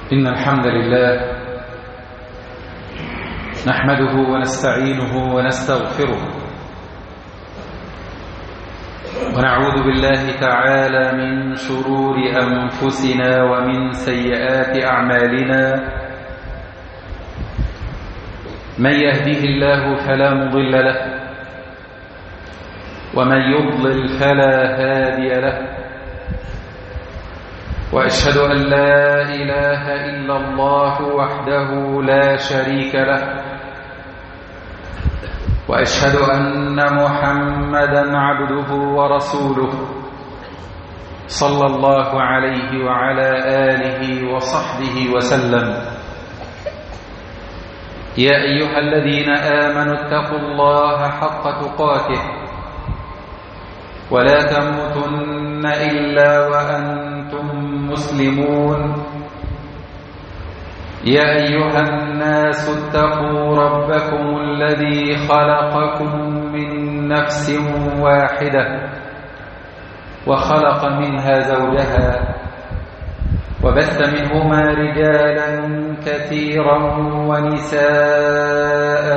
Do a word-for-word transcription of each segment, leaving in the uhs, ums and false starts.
إن الحمد لله نحمده ونستعينه ونستغفره ونعوذ بالله تعالى من شرور أنفسنا ومن سيئات أعمالنا. من يهده الله فلا مضل له ومن يضلل فلا هادي له، وأشهد أن لا إله إلا الله وحده لا شريك له، وأشهد أن محمدًا عبده ورسوله صلى الله عليه وعلى آله وصحبه وسلم. يا أيها الذين آمنوا اتقوا الله حق تقاته ولا تموتن إلا وأنتم مسلمون. يا أيها الناس اتقوا ربكم الذي خلقكم من نفس واحدة وخلق منها زوجها وبث منهما رجالا كثيرا ونساء،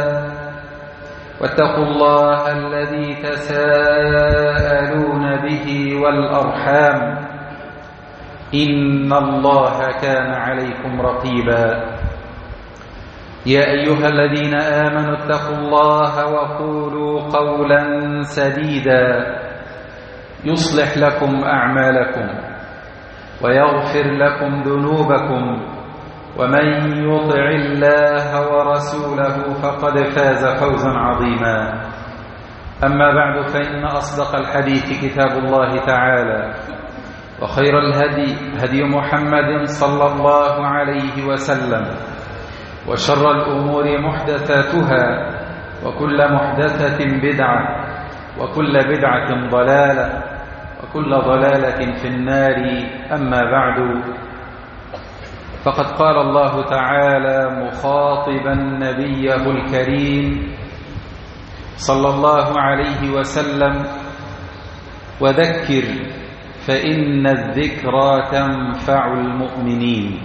واتقوا الله الذي تساءلون به والأرحام إن الله كان عليكم رقيبا. يا أيها الذين آمنوا اتقوا الله وقولوا قولا سديدا يصلح لكم أعمالكم ويغفر لكم ذنوبكم، ومن يطع الله ورسوله فقد فاز فوزا عظيما. أما بعد، فإن أصدق الحديث كتاب الله تعالى، وخير الهدي هدي محمد صلى الله عليه وسلم، وشر الأمور محدثاتها، وكل محدثة بدعة، وكل بدعة ضلالة، وكل ضلالة في النار. أما بعد، فقد قال الله تعالى مخاطبا نبيه الكريم صلى الله عليه وسلم: وذكر فإن الذكرى تنفع المؤمنين.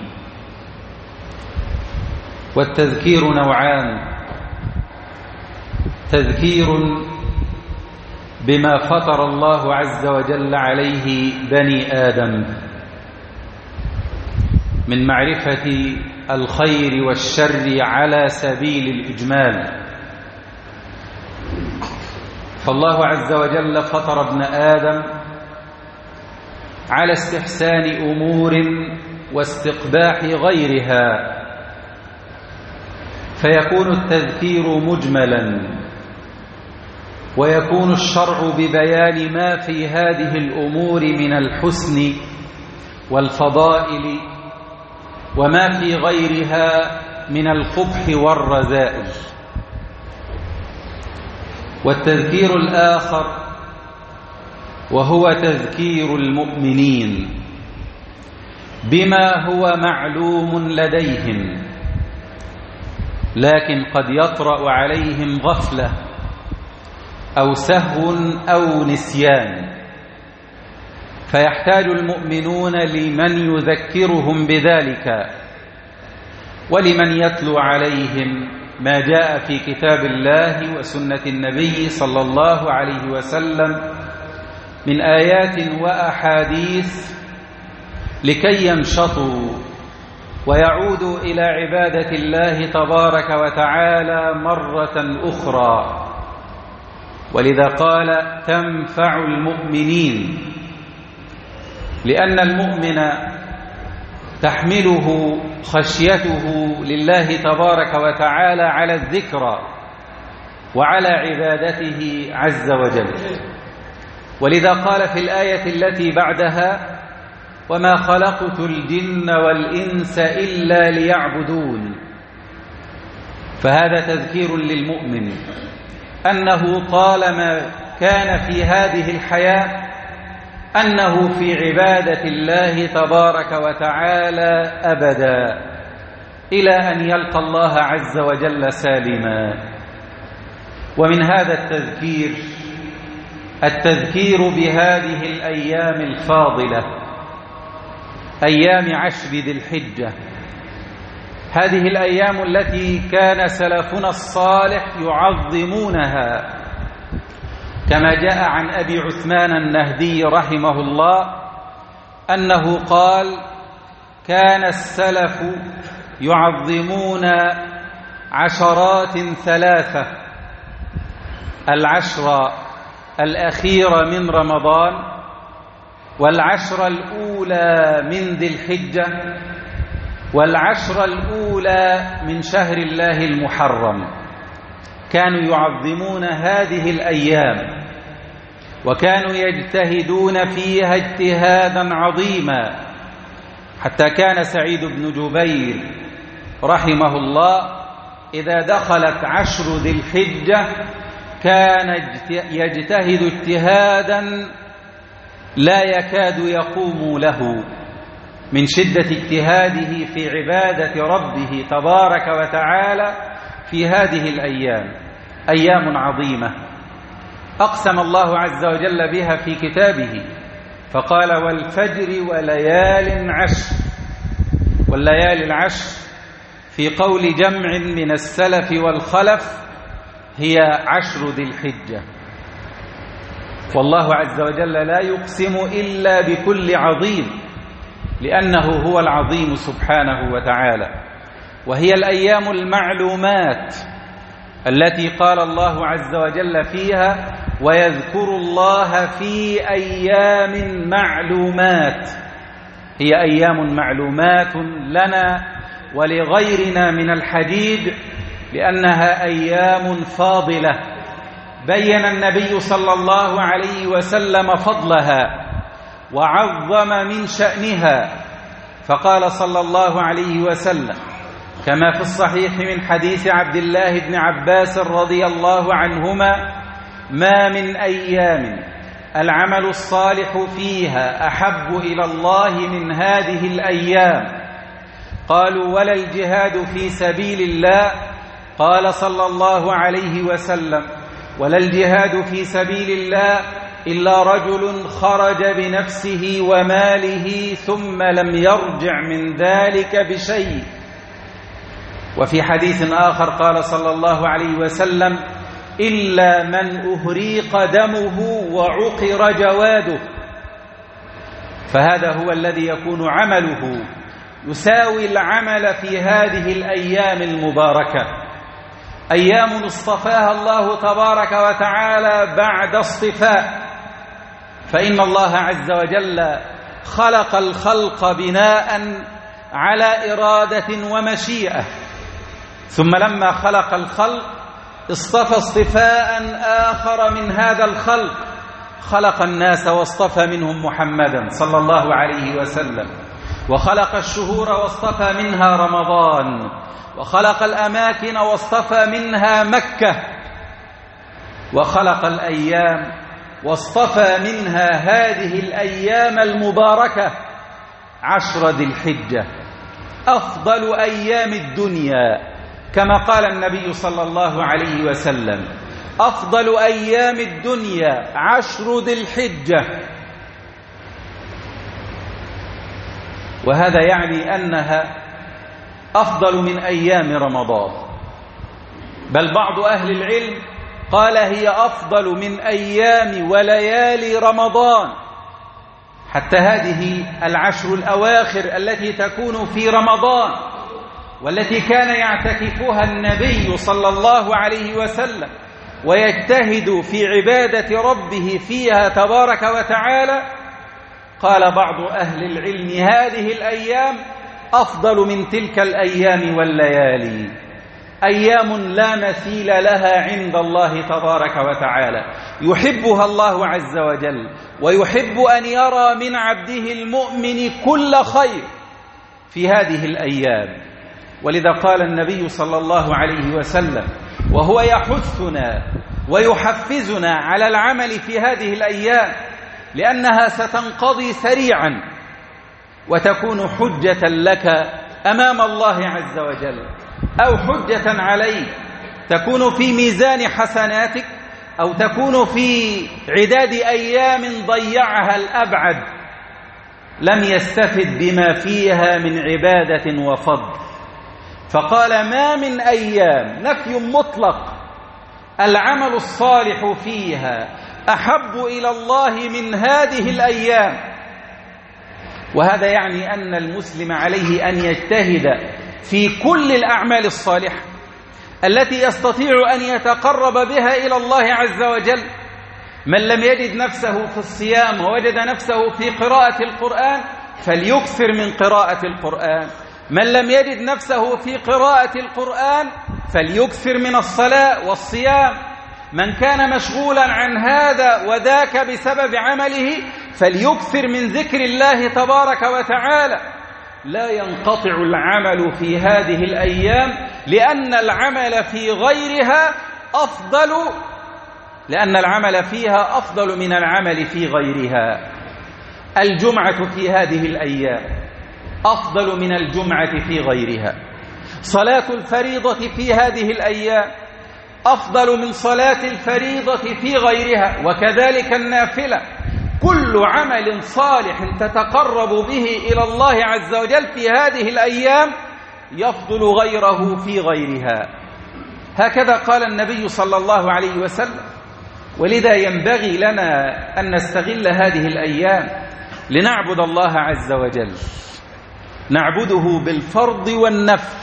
والتذكير نوعان: تذكير بما فطر الله عز وجل عليه بني آدم من معرفة الخير والشر على سبيل الإجمال، فالله عز وجل فطر ابن آدم على استحسان أمور واستقباح غيرها، فيكون التذكير مجملا، ويكون الشرع ببيان ما في هذه الأمور من الحسن والفضائل، وما في غيرها من القبح والرذائل. والتذكير الآخر وهو تذكير المؤمنين بما هو معلوم لديهم، لكن قد يطرأ عليهم غفلة أو سهو أو نسيان، فيحتاج المؤمنون لمن يذكرهم بذلك، ولمن يتلو عليهم ما جاء في كتاب الله وسنة النبي صلى الله عليه وسلم من آيات وأحاديث، لكي ينشطوا ويعودوا إلى عبادة الله تبارك وتعالى مرة أخرى. ولذا قال: تنفع المؤمنين، لأن المؤمن تحمله خشيته لله تبارك وتعالى على الذكرى وعلى عبادته عز وجل. ولذا قال في الآية التي بعدها: وما خلقت الجن والإنس إلا ليعبدون. فهذا تذكير للمؤمن أنه طالما كان في هذه الحياة أنه في عبادة الله تبارك وتعالى أبدا، إلى أن يلقى الله عز وجل سالما. ومن هذا التذكير التذكير بهذه الأيام الفاضلة أيام عشر ذي الحجة. هذه الأيام التي كان سلفنا الصالح يعظمونها، كما جاء عن أبي عثمان النهدي رحمه الله أنه قال: كان السلف يعظمون عشرات ثلاثة: العشر الأخيرة من رمضان، والعشر الأولى من ذي الحجة، والعشر الأولى من شهر الله المحرم. كانوا يعظمون هذه الأيام وكانوا يجتهدون فيها اجتهادا عظيما، حتى كان سعيد بن جبير رحمه الله إذا دخلت عشر ذي الحجة كان يجتهد اجتهادا لا يكاد يقوم له من شدة اجتهاده في عبادة ربه تبارك وتعالى في هذه الأيام. أيام عظيمة أقسم الله عز وجل بها في كتابه فقال: والفجر وليال عشر. والليالي العشر في قول جمع من السلف والخلف هي عشر ذي الحجة. والله عز وجل لا يقسم إلا بكل عظيم، لأنه هو العظيم سبحانه وتعالى. وهي الأيام المعلومات التي قال الله عز وجل فيها: ويذكر الله في أيام معلومات. هي أيام معلومات لنا ولغيرنا من الحديد، لأنها أيام فاضلة بين النبي صلى الله عليه وسلم فضلها وعظم من شأنها، فقال صلى الله عليه وسلم كما في الصحيح من حديث عبد الله بن عباس رضي الله عنهما: ما من أيام العمل الصالح فيها أحب إلى الله من هذه الأيام. قالوا: ولا الجهاد في سبيل الله؟ قال صلى الله عليه وسلم: ولا الجهاد في سبيل الله إلا رجل خرج بنفسه وماله ثم لم يرجع من ذلك بشيء. وفي حديث آخر قال صلى الله عليه وسلم: إلا من أهريق دمه وعقر جواده. فهذا هو الذي يكون عمله يساوي العمل في هذه الأيام المباركة، أيام اصطفاها الله تبارك وتعالى بعد اصطفاء. فإن الله عز وجل خلق الخلق بناء على إرادة ومشيئة، ثم لما خلق الخلق اصطفى اصطفاء آخر من هذا الخلق، خلق الناس واصطفى منهم محمدا صلى الله عليه وسلم، وخلق الشهور واصطفى منها رمضان، وخلق الأماكن واصطفى منها مكة، وخلق الأيام واصطفى منها هذه الأيام المباركة عشر ذي الحجة، أفضل أيام الدنيا، كما قال النبي صلى الله عليه وسلم: أفضل أيام الدنيا عشر ذي الحجة. وهذا يعني أنها أفضل من أيام رمضان، بل بعض أهل العلم قال هي أفضل من أيام وليالي رمضان. حتى هذه العشر الأواخر التي تكون في رمضان والتي كان يعتكفها النبي صلى الله عليه وسلم ويجتهد في عبادة ربه فيها تبارك وتعالى، قال بعض أهل العلم هذه الأيام أفضل من تلك الأيام والليالي، أيام لا مثيل لها عند الله تبارك وتعالى، يحبها الله عز وجل ويحب أن يرى من عبده المؤمن كل خير في هذه الأيام. ولذا قال النبي صلى الله عليه وسلم وهو يحثنا ويحفزنا على العمل في هذه الأيام، لأنها ستنقضي سريعا وتكون حجة لك أمام الله عز وجل، أو حجة عليك، تكون في ميزان حسناتك أو تكون في عداد أيام ضيعها الأبعد. لم يستفد بما فيها من عبادة وفضل، فقال ما من أيام، نفي مطلق، العمل الصالح فيها أحب إلى الله من هذه الأيام. وهذا يعني أن المسلم عليه أن يجتهد في كل الأعمال الصالحة التي يستطيع أن يتقرب بها إلى الله عز وجل. من لم يجد نفسه في الصيام ووجد نفسه في قراءة القرآن فليكثر من قراءة القرآن، من لم يجد نفسه في قراءة القرآن فليكثر من الصلاة والصيام، من كان مشغولا عن هذا وذاك بسبب عمله فليكثر من ذكر الله تبارك وتعالى. لا ينقطع العمل في هذه الأيام، لأن العمل في غيرها أفضل، لأن العمل فيها أفضل من العمل في غيرها. الجمعة في هذه الأيام أفضل من الجمعة في غيرها، صلاة الفريضة في هذه الأيام أفضل من صلاة الفريضة في غيرها، وكذلك النافلة. كل عمل صالح تتقرب به إلى الله عز وجل في هذه الأيام يفضل غيره في غيرها. هكذا قال النبي صلى الله عليه وسلم. ولذا ينبغي لنا أن نستغل هذه الأيام لنعبد الله عز وجل، نعبده بالفرض والنفل،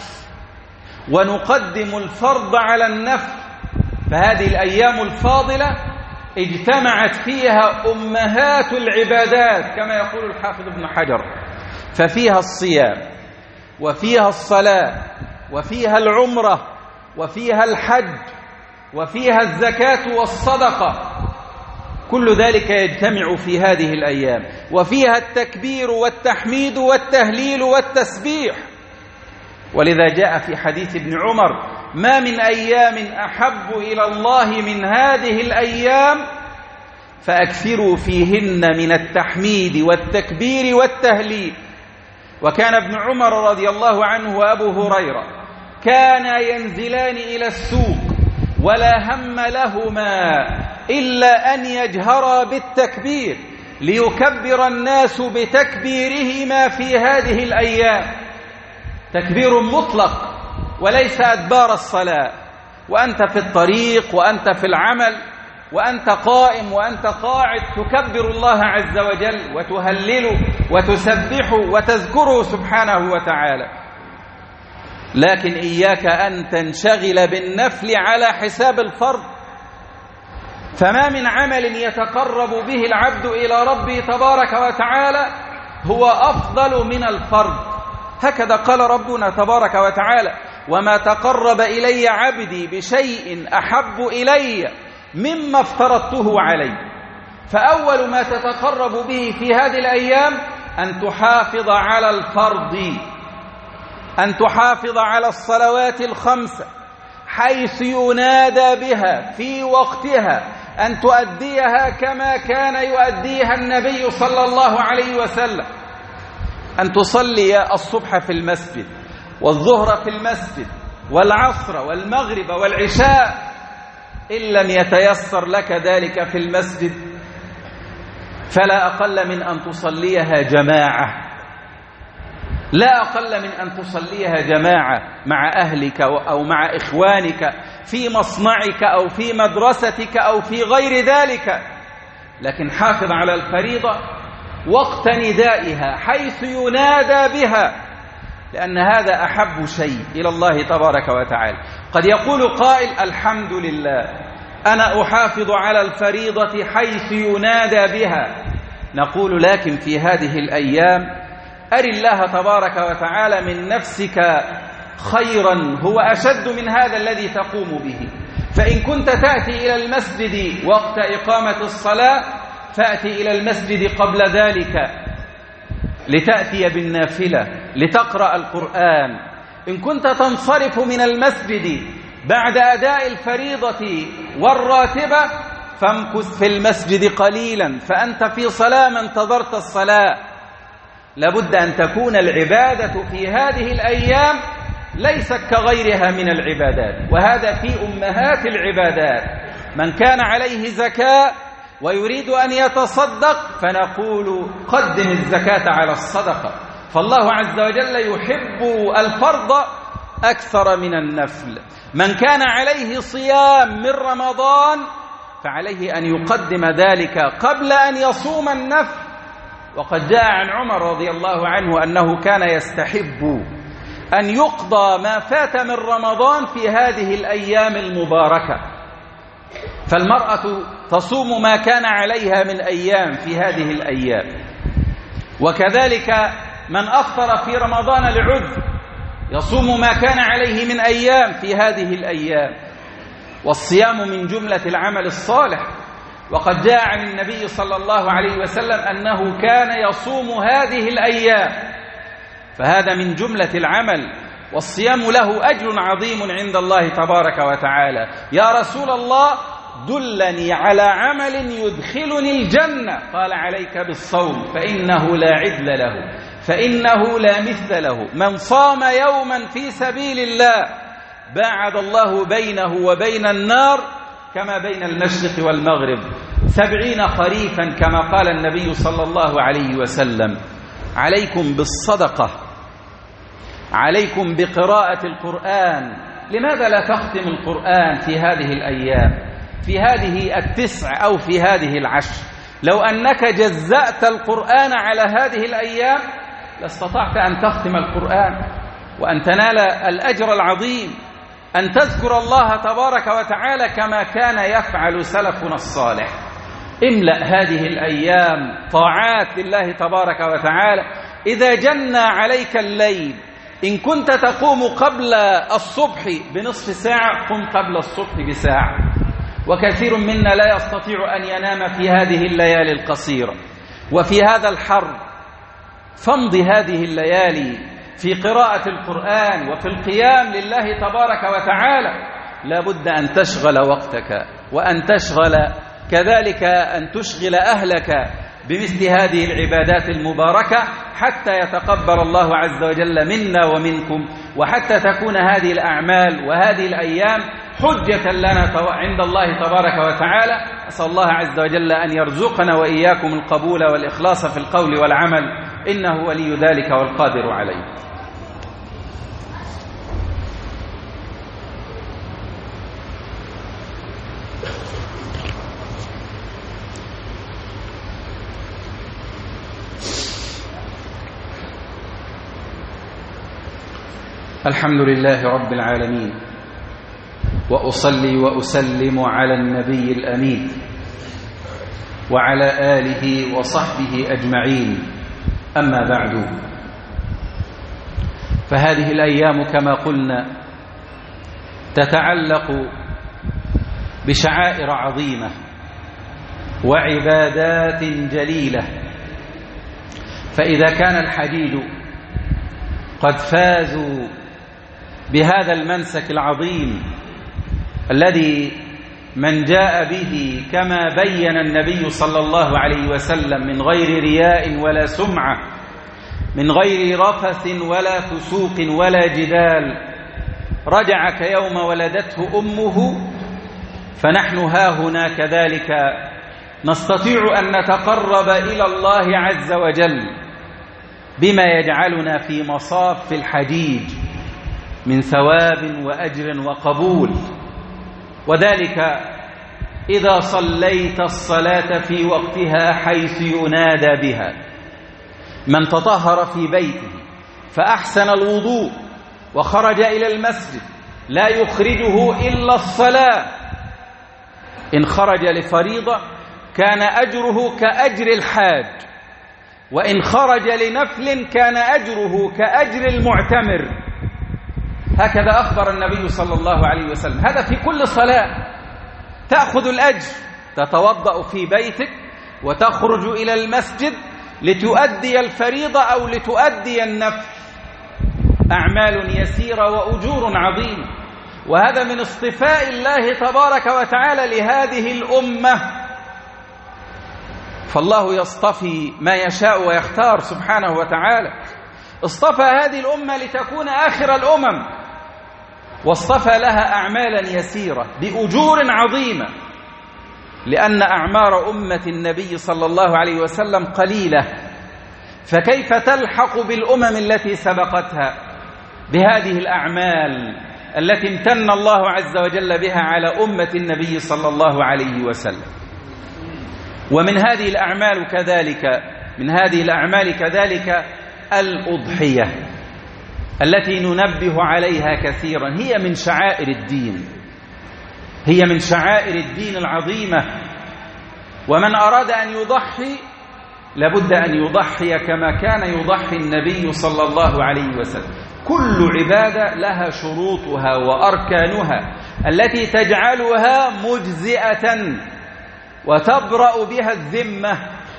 ونقدم الفرض على النفل. فهذه الأيام الفاضلة اجتمعت فيها أمهات العبادات كما يقول الحافظ ابن حجر، ففيها الصيام وفيها الصلاة وفيها العمرة وفيها الحج وفيها الزكاة والصدقة، كل ذلك يجتمع في هذه الأيام، وفيها التكبير والتحميد والتهليل والتسبيح. ولذا جاء في حديث ابن عمر ما من أيام أحب إلى الله من هذه الأيام فأكثروا فيهن من التحميد والتكبير والتهليل. وكان ابن عمر رضي الله عنه وأبو هريرة كانا ينزلان إلى السوق ولا هم لهما إلا أن يجهرا بالتكبير ليكبر الناس بتكبيرهما في هذه الأيام، تكبير مطلق وليس أدبار الصلاة، وأنت في الطريق وأنت في العمل وأنت قائم وأنت قاعد تكبر الله عز وجل وتهلله وتسبحه وتذكره سبحانه وتعالى. لكن إياك أن تنشغل بالنفل على حساب الفرض، فما من عمل يتقرب به العبد إلى ربه تبارك وتعالى هو أفضل من الفرض. هكذا قال ربنا تبارك وتعالى وما تقرب إلي عبدي بشيء أحب إلي مما افترضته عليه. فأول ما تتقرب به في هذه الأيام أن تحافظ على الفرض، أن تحافظ على الصلوات الخمسة حيث ينادى بها في وقتها، أن تؤديها كما كان يؤديها النبي صلى الله عليه وسلم، أن تصلي الصبح في المسجد والظهر في المسجد والعصر والمغرب والعشاء، إن لم يتيسر لك ذلك في المسجد فلا أقل من أن تصليها جماعة، لا أقل من أن تصليها جماعة مع أهلك أو مع إخوانك في مصنعك أو في مدرستك أو في غير ذلك. لكن حافظ على الفريضة وقت ندائها حيث ينادى بها، لأن هذا أحب شيء إلى الله تبارك وتعالى. قد يقول قائل الحمد لله أنا أحافظ على الفريضة حيث ينادى بها، نقول لكن في هذه الأيام أر الله تبارك وتعالى من نفسك خيرا هو أشد من هذا الذي تقوم به. فإن كنت تأتي إلى المسجد وقت إقامة الصلاة فأتي إلى المسجد قبل ذلك لتأتي بالنافلة لتقرأ القرآن. إن كنت تنصرف من المسجد بعد أداء الفريضة والراتبة فامكث في المسجد قليلا، فأنت في صلاة ما انتظرت الصلاة. لابد أن تكون العبادة في هذه الأيام ليست كغيرها من العبادات، وهذا في أمهات العبادات. من كان عليه زكاة ويريد أن يتصدق فنقول قدم الزكاة على الصدقة. فالله عز وجل يحب الفرض أكثر من النفل. من كان عليه صيام من رمضان فعليه أن يقدم ذلك قبل أن يصوم النفل. وقد جاء عن عمر رضي الله عنه أنه كان يستحب أن يقضى ما فات من رمضان في هذه الأيام المباركة، فالمرأة تصوم ما كان عليها من أيام في هذه الأيام، وكذلك من أفطر في رمضان لعذر يصوم ما كان عليه من أيام في هذه الأيام. والصيام من جملة العمل الصالح، وقد جاء عن النبي صلى الله عليه وسلم أنه كان يصوم هذه الأيام، فهذا من جملة العمل، والصيام له أجر عظيم عند الله تبارك وتعالى. يا رسول الله دلني على عمل يدخلني الجنة، قال عليك بالصوم فإنه لا عدل له، فإنه لا مثل له. من صام يوما في سبيل الله باعد الله بينه وبين النار كما بين المشرق والمغرب سبعين خريفا، كما قال النبي صلى الله عليه وسلم. عليكم بالصدقة، عليكم بقراءة القرآن. لماذا لا تختم القرآن في هذه الأيام، في هذه التسع أو في هذه العشر؟ لو أنك جزأت القرآن على هذه الأيام لاستطعت أن تختم القرآن وأن تنال الأجر العظيم، أن تذكر الله تبارك وتعالى كما كان يفعل سلفنا الصالح. املأ هذه الأيام طاعات لله تبارك وتعالى. إذا جن عليك الليل إن كنت تقوم قبل الصبح بنصف ساعة قم قبل الصبح بساعة. وكثير منا لا يستطيع أن ينام في هذه الليالي القصيرة وفي هذا الحر، فامض هذه الليالي في قراءة القرآن وفي القيام لله تبارك وتعالى. لا بد أن تشغل وقتك وأن تشغل كذلك أن تشغل أهلك بمثل هذه العبادات المباركة حتى يتقبل الله عز وجل منا ومنكم، وحتى تكون هذه الأعمال وهذه الأيام حجة لنا عند الله تبارك وتعالى. أسأل الله عز وجل أن يرزقنا وإياكم القبول والإخلاص في القول والعمل، إنه ولي ذلك والقادر عليه. الحمد لله رب العالمين، وأصلي وأسلم على النبي الأمين وعلى آله وصحبه أجمعين. أما بعد، فهذه الأيام كما قلنا تتعلق بشعائر عظيمة وعبادات جليلة، فإذا كان الحديد قد فازوا بهذا المنسك العظيم الذي من جاء به كما بين النبي صلى الله عليه وسلم من غير رياء ولا سمعة، من غير رفث ولا فسوق ولا جدال، رجع كيوم ولدته أمه، فنحن هاهنا كذلك نستطيع أن نتقرب إلى الله عز وجل بما يجعلنا في مصاف الحديد من ثواب وأجر وقبول. وذلك إذا صليت الصلاة في وقتها حيث ينادى بها. من تطهر في بيته فأحسن الوضوء وخرج إلى المسجد لا يخرجه إلا الصلاة، إن خرج لفريضة كان أجره كأجر الحاج، وإن خرج لنفل كان أجره كأجر المعتمر. هكذا أخبر النبي صلى الله عليه وسلم. هذا في كل صلاة تأخذ الأجر، تتوضأ في بيتك وتخرج إلى المسجد لتؤدي الفريضة أو لتؤدي النفل، أعمال يسيرة وأجور عظيمة. وهذا من اصطفاء الله تبارك وتعالى لهذه الأمة، فالله يصطفي ما يشاء ويختار سبحانه وتعالى. اصطفى هذه الأمة لتكون آخر الأمم، واصطفى لها أعمالا يسيرة بأجور عظيمة. لأن أعمار أمة النبي صلى الله عليه وسلم قليلة، فكيف تلحق بالأمم التي سبقتها بهذه الأعمال التي امتن الله عز وجل بها على أمة النبي صلى الله عليه وسلم؟ ومن هذه الأعمال كذلك من هذه الأعمال كذلك الأضحية التي ننبه عليها كثيرا. هي من شعائر الدين هي من شعائر الدين العظيمة، ومن أراد أن يضحي لابد أن يضحي كما كان يضحي النبي صلى الله عليه وسلم. كل عبادة لها شروطها وأركانها التي تجعلها مجزئة وتبرأ بها الذمة.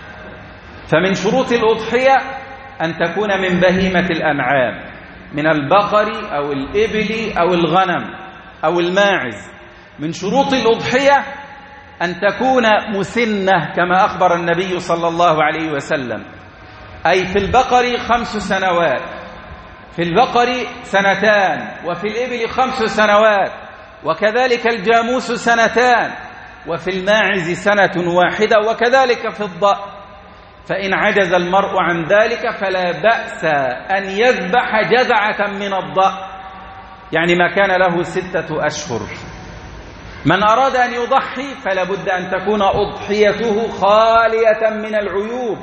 فمن شروط الأضحية أن تكون من بهيمة الأنعام، من البقر أو الإبل أو الغنم أو الماعز. من شروط الأضحية أن تكون مسنة كما أخبر النبي صلى الله عليه وسلم، أي في البقر خمس سنوات، في البقر سنتان، وفي الإبل خمس سنوات، وكذلك الجاموس سنتان، وفي الماعز سنة واحدة، وكذلك في الضأن. فإن عجز المرء عن ذلك فلا بأس أن يذبح جذعة من الضأن، يعني ما كان له ستة أشهر. من أراد أن يضحي فلا بد أن تكون أضحيته خالية من العيوب.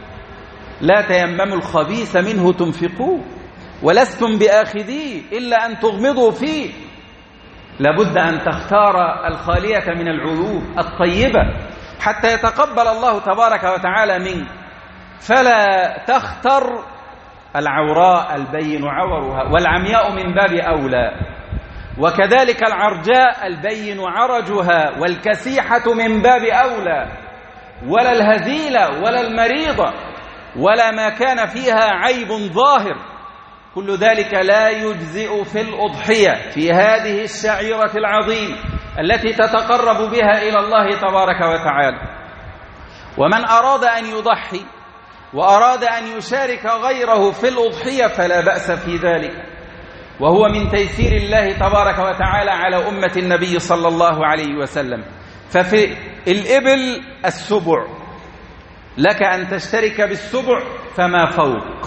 لا تيمموا الخبيث منه تنفقوه ولستم بآخذيه إلا أن تغمضوا فيه. لابد أن تختار الخالية من العيوب الطيبة حتى يتقبل الله تبارك وتعالى منك. فلا تختر العوراء البين عورها، والعمياء من باب أولى، وكذلك العرجاء البين عرجها، والكسيحة من باب أولى، ولا الهزيلة ولا المريضة ولا ما كان فيها عيب ظاهر. كل ذلك لا يجزئ في الأضحية في هذه الشعيرة العظيمة التي تتقرب بها إلى الله تبارك وتعالى. ومن أراد أن يضحي وأراد أن يشارك غيره في الأضحية فلا بأس في ذلك، وهو من تيسير الله تبارك وتعالى على أمة النبي صلى الله عليه وسلم. ففي الإبل السبع، لك أن تشترك بالسبع فما فوق،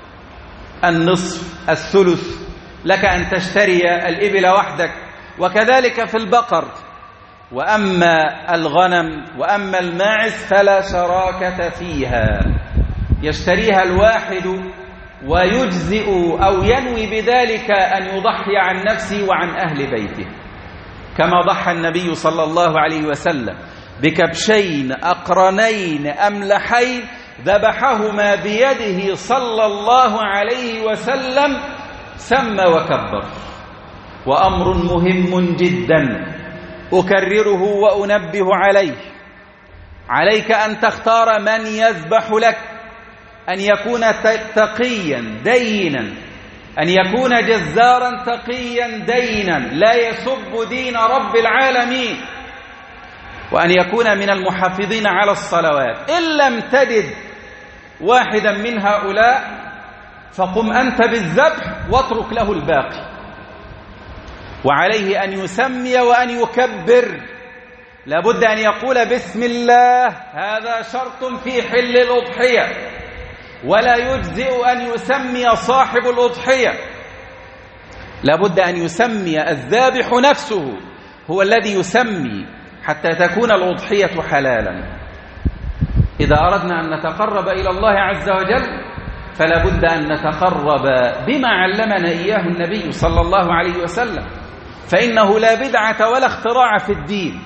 النصف، الثلث، لك أن تشتري الإبل وحدك. وكذلك في البقر. وأما الغنم وأما الماعز فلا شراكة فيها، يشتريها الواحد ويجزئ أو ينوي بذلك أن يضحي عن نفسه وعن أهل بيته، كما ضحى النبي صلى الله عليه وسلم بكبشين أقرنين أملحين ذبحهما بيده صلى الله عليه وسلم، سمى وكبر. وأمر مهم جدا أكرره وأنبه عليه، عليك أن تختار من يذبح لك، أن يكون تقيا دينا، أن يكون جزارا تقيا دينا لا يسب دين رب العالمين، وأن يكون من المحافظين على الصلوات. إن لم تجد واحدا من هؤلاء فقم أنت بالذبح واترك له الباقي. وعليه أن يسمي وأن يكبر، لابد أن يقول بسم الله، هذا شرط في حل الأضحية، ولا يجزئ أن يسمي صاحب الأضحية، لابد أن يسمي الذابح نفسه، هو الذي يسمي حتى تكون الأضحية حلالا. إذا أردنا أن نتقرب إلى الله عز وجل فلا بد أن نتقرب بما علمنا إياه النبي صلى الله عليه وسلم، فإنه لا بدعة ولا اختراع في الدين،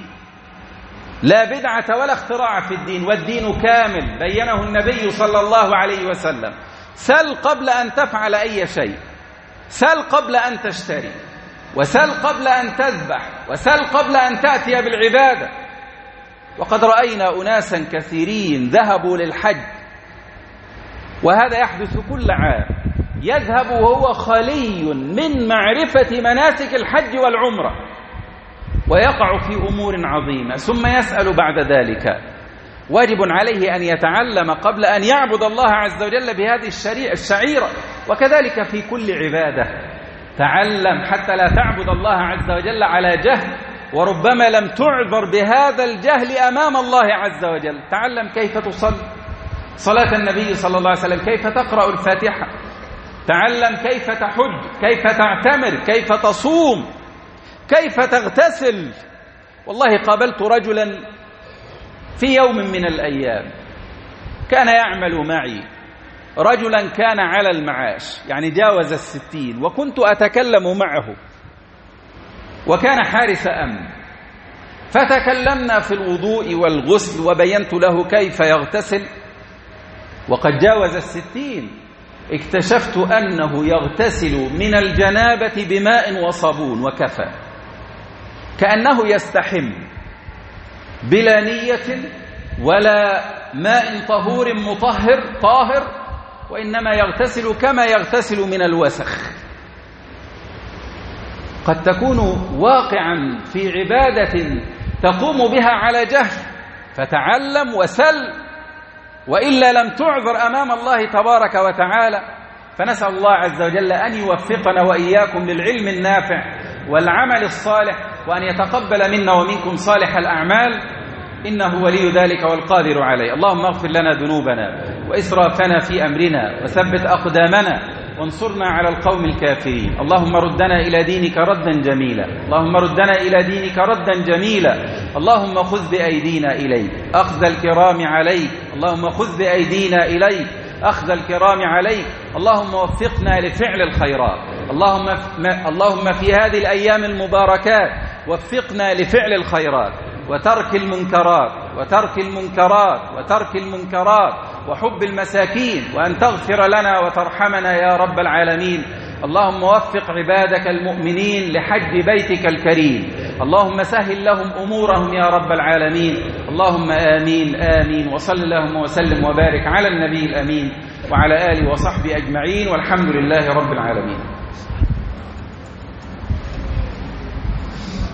لا بدعة ولا اختراع في الدين، والدين كامل بينه النبي صلى الله عليه وسلم. سل قبل أن تفعل أي شيء، سل قبل أن تشتري، وسل قبل أن تذبح، وسل قبل أن تأتي بالعبادة. وقد رأينا أناسا كثيرين ذهبوا للحج، وهذا يحدث كل عام، يذهب وهو خالي من معرفة مناسك الحج والعمرة، ويقع في أمور عظيمة، ثم يسأل بعد ذلك. واجب عليه أن يتعلم قبل أن يعبد الله عز وجل بهذه الشعيرة. وكذلك في كل عبادة تعلم حتى لا تعبد الله عز وجل على جهل، وربما لم تعذر بهذا الجهل أمام الله عز وجل. تعلم كيف تصلي صلاة النبي صلى الله عليه وسلم، كيف تقرأ الفاتحة، تعلم كيف تحج، كيف تعتمر، كيف تصوم، كيف تغتسل. والله قابلت رجلا في يوم من الأيام كان يعمل معي، رجلا كان على المعاش، يعني جاوز الستين، وكنت أتكلم معه وكان حارس أمن، فتكلمنا في الوضوء والغسل وبينت له كيف يغتسل، وقد جاوز الستين. اكتشفت أنه يغتسل من الجنابة بماء وصابون وكفى، كأنه يستحم بلا نية ولا ماء طهور مطهر طاهر، وإنما يغتسل كما يغتسل من الوسخ. قد تكون واقعا في عبادة تقوم بها على جهل، فتعلم وسل، وإلا لم تعذر أمام الله تبارك وتعالى. فنسأل الله عز وجل أن يوفقنا وإياكم للعلم النافع والعمل الصالح، وأن يتقبل منا ومنكم صالح الأعمال، إنه ولي ذلك والقادر عليه. اللهم اغفر لنا ذنوبنا وإسرافنا في أمرنا، وثبت أقدامنا، وانصرنا على القوم الكافرين. اللهم ردنا إلى دينك ردا جميلا، اللهم ردنا إلى دينك ردا جميلا. اللهم خذ بأيدينا إليك أخذ الكرام عليك، اللهم خذ بأيدينا إليك أخذ الكرام عليك. اللهم وفقنا لفعل الخيرات، اللهم اللهم في هذه الأيام المباركات وفقنا لفعل الخيرات وترك المنكرات وترك المنكرات وترك المنكرات وحب المساكين، وأن تغفر لنا وترحمنا يا رب العالمين. اللهم وفق عبادك المؤمنين لحج بيتك الكريم، اللهم سهل لهم أمورهم يا رب العالمين. اللهم آمين آمين. وصل اللهم وسلم وبارك على النبي الأمين وعلى آله وصحبه أجمعين، والحمد لله رب العالمين.